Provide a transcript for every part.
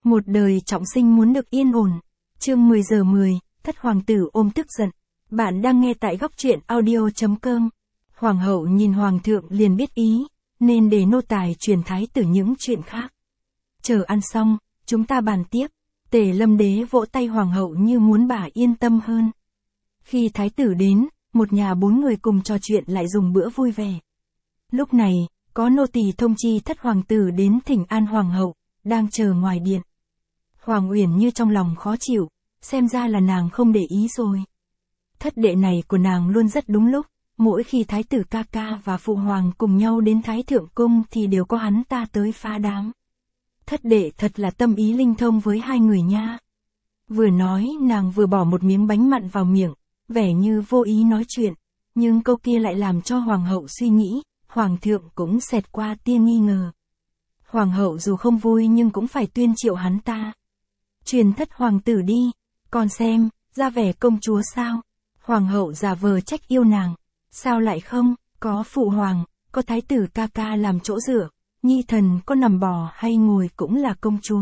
Một đời trọng sinh muốn được yên ổn. Chương 10 giờ 10, thất hoàng tử ôm tức giận. Bạn đang nghe tại góc truyện audio.com. Hoàng hậu nhìn hoàng thượng liền biết ý, nên để nô tài truyền thái tử những chuyện khác. Chờ ăn xong, chúng ta bàn tiếp. Tề Lâm đế vỗ tay hoàng hậu như muốn bà yên tâm hơn. Khi thái tử đến, một nhà 4 người cùng trò chuyện lại dùng bữa vui vẻ. Lúc này, có nô tỳ thông chi thất hoàng tử đến thỉnh an hoàng hậu, đang chờ ngoài điện. Hoàng Uyển như trong lòng khó chịu, xem ra là nàng không để ý rồi. Thất đệ này của nàng luôn rất đúng lúc, mỗi khi thái tử ca ca và phụ hoàng cùng nhau đến thái thượng cung thì đều có hắn ta tới phá đám. Thất đệ thật là tâm ý linh thông với hai người nha. Vừa nói nàng vừa bỏ một miếng bánh mặn vào miệng, vẻ như vô ý nói chuyện, nhưng câu kia lại làm cho hoàng hậu suy nghĩ, hoàng thượng cũng xẹt qua tia nghi ngờ. Hoàng hậu dù không vui nhưng cũng phải tuyên triệu hắn ta. Truyền thất hoàng tử đi, còn xem, ra vẻ công chúa sao? Hoàng hậu giả vờ trách yêu nàng, sao lại không, có phụ hoàng, có thái tử ca ca làm chỗ dựa, nhi thần có nằm bò hay ngồi cũng là công chúa.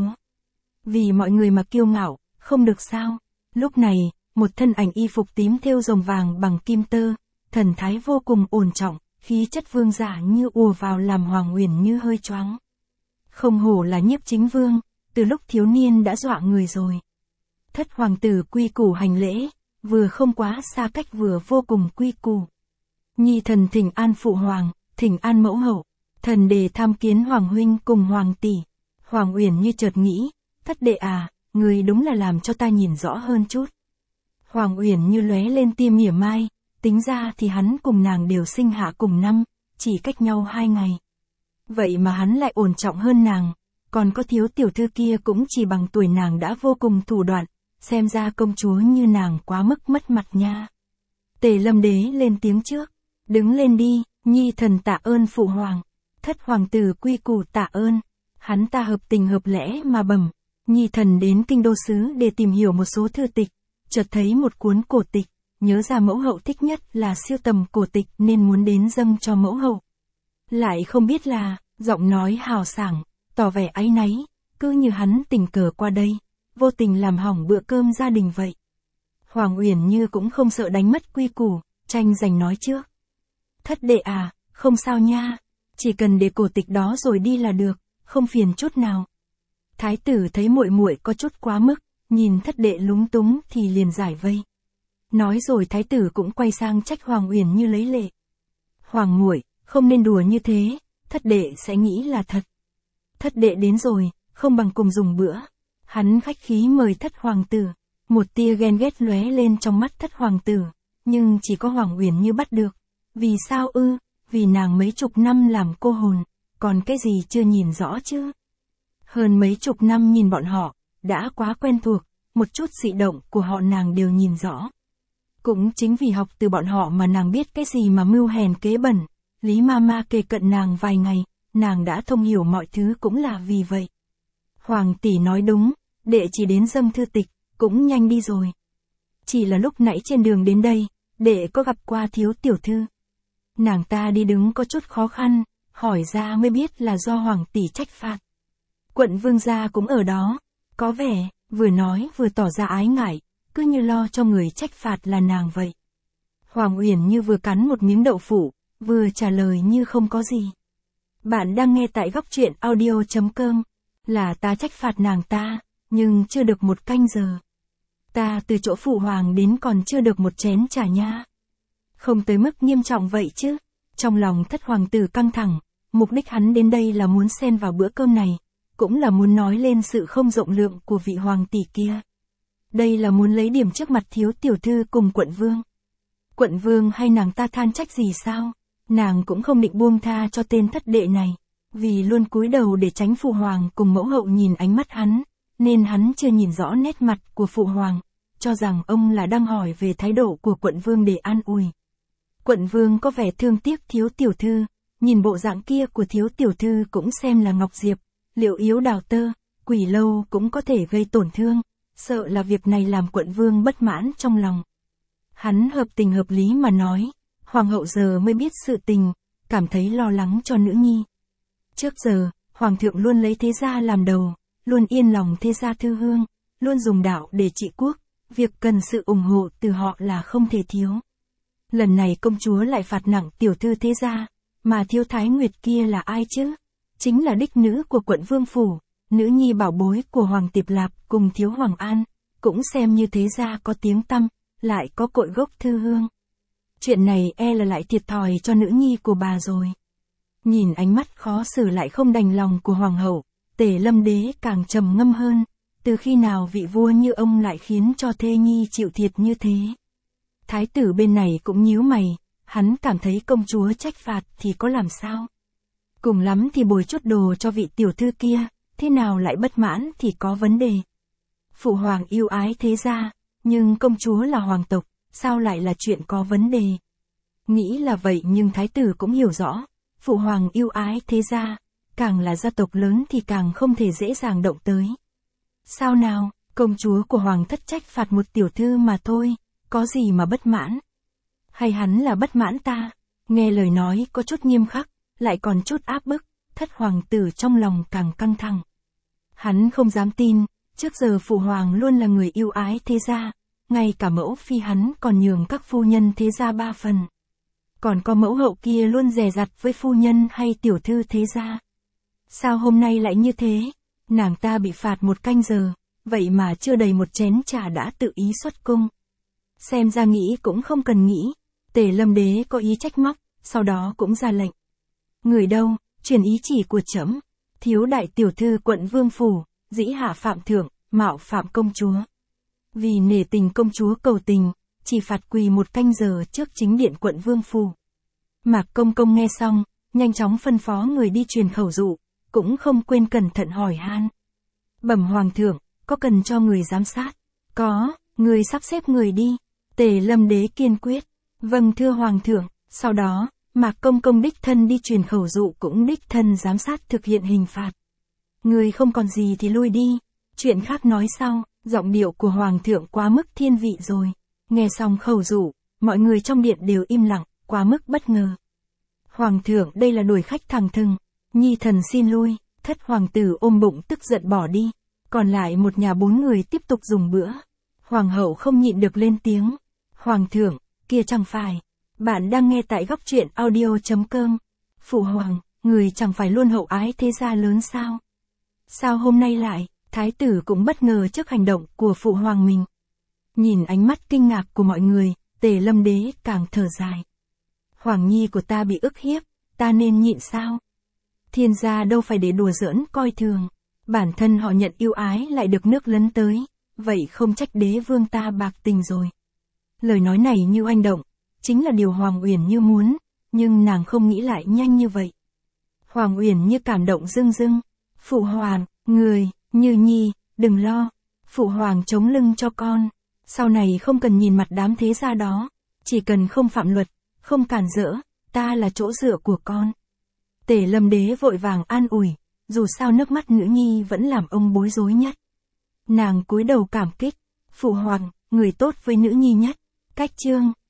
Vì mọi người mà kiêu ngạo, không được sao? Lúc này, một thân ảnh y phục tím thêu rồng vàng bằng kim tơ, thần thái vô cùng ổn trọng, khí chất vương giả như ùa vào làm Hoàng Uyển như hơi choáng. Không hổ là Nhiếp Chính Vương, từ lúc thiếu niên đã dọa người rồi. Thất hoàng tử quy củ hành lễ, vừa không quá xa cách vừa vô cùng quy củ. Nhi thần thỉnh an phụ hoàng, thỉnh an mẫu hậu, thần đề tham kiến hoàng huynh cùng hoàng tỷ. Hoàng Uyển như chợt nghĩ, thất đệ à, người đúng là làm cho ta nhìn rõ hơn chút. Hoàng Uyển như lóe lên tia mỉa mai, tính ra thì hắn cùng nàng đều sinh hạ cùng năm, chỉ cách nhau 2 ngày. Vậy mà hắn lại ổn trọng hơn nàng, còn có thiếu tiểu thư kia cũng chỉ bằng tuổi nàng đã vô cùng thủ đoạn, xem ra công chúa như nàng quá mức mất mặt nha. Tề Lâm đế lên tiếng trước, đứng lên đi, nhi thần tạ ơn phụ hoàng. Thất hoàng tử quy củ tạ ơn, hắn ta hợp tình hợp lẽ mà bẩm, nhi thần đến kinh đô xứ để tìm hiểu một số thư tịch, chợt thấy một cuốn cổ tịch, nhớ ra mẫu hậu thích nhất là siêu tầm cổ tịch nên muốn đến dâng cho mẫu hậu. Lại không biết là, giọng nói hào sảng, tỏ vẻ áy náy, cứ như hắn tình cờ qua đây, vô tình làm hỏng bữa cơm gia đình vậy. Hoàng Uyển như cũng không sợ đánh mất quy củ, tranh giành nói trước. Thất đệ à, không sao nha, chỉ cần để cổ tịch đó rồi đi là được, không phiền chút nào. Thái tử thấy muội muội có chút quá mức, nhìn thất đệ lúng túng thì liền giải vây. Nói rồi thái tử cũng quay sang trách Hoàng Uyển như lấy lệ. Hoàng muội, không nên đùa như thế, thất đệ sẽ nghĩ là thật. Thất đệ đến rồi, không bằng cùng dùng bữa. Hắn khách khí mời thất hoàng tử, một tia ghen ghét lóe lên trong mắt thất hoàng tử, nhưng chỉ có Hoàng Uyển như bắt được. Vì sao ư? Vì nàng mấy chục năm làm cô hồn, còn cái gì chưa nhìn rõ chứ? Hơn mấy chục năm nhìn bọn họ, đã quá quen thuộc, một chút dị động của họ nàng đều nhìn rõ. Cũng chính vì học từ bọn họ mà nàng biết cái gì mà mưu hèn kế bẩn. Lý Mama kề cận nàng vài ngày, nàng đã thông hiểu mọi thứ cũng là vì vậy. Hoàng tỷ nói đúng, đệ chỉ đến dâng thư tịch, cũng nhanh đi rồi. Chỉ là lúc nãy trên đường đến đây, đệ có gặp qua thiếu tiểu thư. Nàng ta đi đứng có chút khó khăn, hỏi ra mới biết là do hoàng tỷ trách phạt. Quận vương gia cũng ở đó, có vẻ, vừa nói vừa tỏ ra ái ngại, cứ như lo cho người trách phạt là nàng vậy. Hoàng Uyển như vừa cắn một miếng đậu phụ, vừa trả lời như không có gì. Bạn đang nghe tại góc truyện audio.com, là ta trách phạt nàng ta, nhưng chưa được 1 canh giờ. Ta từ chỗ phụ hoàng đến còn chưa được 1 chén trà nha. Không tới mức nghiêm trọng vậy chứ. Trong lòng thất hoàng tử căng thẳng, mục đích hắn đến đây là muốn xen vào bữa cơm này, cũng là muốn nói lên sự không rộng lượng của vị hoàng tỷ kia. Đây là muốn lấy điểm trước mặt thiếu tiểu thư cùng quận vương. Quận vương hay nàng ta than trách gì sao? Nàng cũng không định buông tha cho tên thất đệ này, vì luôn cúi đầu để tránh phụ hoàng cùng mẫu hậu nhìn ánh mắt hắn, nên hắn chưa nhìn rõ nét mặt của phụ hoàng, cho rằng ông là đang hỏi về thái độ của quận vương để an ủi. Quận vương có vẻ thương tiếc thiếu tiểu thư, nhìn bộ dạng kia của thiếu tiểu thư cũng xem là ngọc diệp, liệu yếu đào tơ, quỷ lâu cũng có thể gây tổn thương, sợ là việc này làm quận vương bất mãn trong lòng. Hắn hợp tình hợp lý mà nói, hoàng hậu giờ mới biết sự tình, cảm thấy lo lắng cho nữ nhi. Trước giờ, hoàng thượng luôn lấy thế gia làm đầu, luôn yên lòng thế gia thư hương, luôn dùng đạo để trị quốc, việc cần sự ủng hộ từ họ là không thể thiếu. Lần này công chúa lại phạt nặng tiểu thư thế gia, mà Thiếu Thái Nguyệt kia là ai chứ? Chính là đích nữ của quận Vương Phủ, nữ nhi bảo bối của Hoàng Tiệp Lạp cùng Thiếu Hoàng An, cũng xem như thế gia có tiếng tăm, lại có cội gốc thư hương. Chuyện này e là lại thiệt thòi cho nữ nhi của bà rồi. Nhìn ánh mắt khó xử lại không đành lòng của Hoàng hậu, Tề Lâm Đế càng trầm ngâm hơn, từ khi nào vị vua như ông lại khiến cho thê nhi chịu thiệt như thế. Thái tử bên này cũng nhíu mày, hắn cảm thấy công chúa trách phạt thì có làm sao. Cùng lắm thì bồi chút đồ cho vị tiểu thư kia, thế nào lại bất mãn thì có vấn đề. Phụ hoàng yêu ái thế gia, nhưng công chúa là hoàng tộc, sao lại là chuyện có vấn đề. Nghĩ là vậy nhưng thái tử cũng hiểu rõ, phụ hoàng yêu ái thế gia, càng là gia tộc lớn thì càng không thể dễ dàng động tới. Sao nào, công chúa của hoàng thất trách phạt một tiểu thư mà thôi, có gì mà bất mãn? Hay hắn là bất mãn ta? Nghe lời nói có chút nghiêm khắc, lại còn chút áp bức, thất hoàng tử trong lòng càng căng thẳng. Hắn không dám tin, trước giờ phụ hoàng luôn là người yêu ái thế gia, ngay cả mẫu phi hắn còn nhường các phu nhân thế gia 3 phần. Còn có mẫu hậu kia luôn dè dặt với phu nhân hay tiểu thư thế gia. Sao hôm nay lại như thế? Nàng ta bị phạt 1 canh giờ, vậy mà chưa đầy 1 chén trà đã tự ý xuất cung. Xem ra nghĩ cũng không cần nghĩ, Tề Lâm Đế có ý trách móc, sau đó cũng ra lệnh. Người đâu, truyền ý chỉ của trẫm, thiếu đại tiểu thư quận Vương Phủ, dĩ hạ phạm thượng, mạo phạm công chúa. Vì nể tình công chúa cầu tình, chỉ phạt quỳ 1 canh giờ trước chính điện quận Vương Phủ. Mạc Công Công nghe xong, nhanh chóng phân phó người đi truyền khẩu dụ, cũng không quên cẩn thận hỏi han. Bẩm hoàng thượng, có cần cho người giám sát? Có, người sắp xếp người đi. Tề Lâm Đế kiên quyết. Vâng thưa hoàng thượng, sau đó, Mạc Công Công đích thân đi truyền khẩu dụ cũng đích thân giám sát thực hiện hình phạt. Người không còn gì thì lui đi, chuyện khác nói sau. Giọng điệu của hoàng thượng quá mức thiên vị rồi. Nghe xong khẩu dụ, mọi người trong điện đều im lặng, quá mức bất ngờ. Hoàng thượng đây là đuổi khách thẳng thừng, nhi thần xin lui. Thất hoàng tử ôm bụng tức giận bỏ đi, còn lại một nhà 4 người tiếp tục dùng bữa. Hoàng hậu không nhịn được lên tiếng. Hoàng thượng, kia chẳng phải. Bạn đang nghe tại góc truyện audio.com. Phụ hoàng, người chẳng phải luôn hậu ái thế gia lớn sao? Sao hôm nay lại? Thái tử cũng bất ngờ trước hành động của phụ hoàng mình. Nhìn ánh mắt kinh ngạc của mọi người, Tề Lâm Đế càng thở dài. Hoàng nhi của ta bị ức hiếp, ta nên nhịn sao? Thiên gia đâu phải để đùa giỡn coi thường. Bản thân họ nhận yêu ái lại được nước lấn tới, vậy không trách đế vương ta bạc tình rồi. Lời nói này như oanh động, chính là điều Hoàng Uyển Như muốn, nhưng nàng không nghĩ lại nhanh như vậy. Hoàng Uyển Như cảm động rưng rưng. Phụ hoàng, người, Như nhi, đừng lo. Phụ hoàng chống lưng cho con. Sau này không cần nhìn mặt đám thế gia đó. Chỉ cần không phạm luật, không cản rỡ, ta là chỗ dựa của con. Tề Lâm Đế vội vàng an ủi, dù sao nước mắt nữ nhi vẫn làm ông bối rối nhất. Nàng cúi đầu cảm kích. Phụ hoàng, người tốt với nữ nhi nhất. Cách chương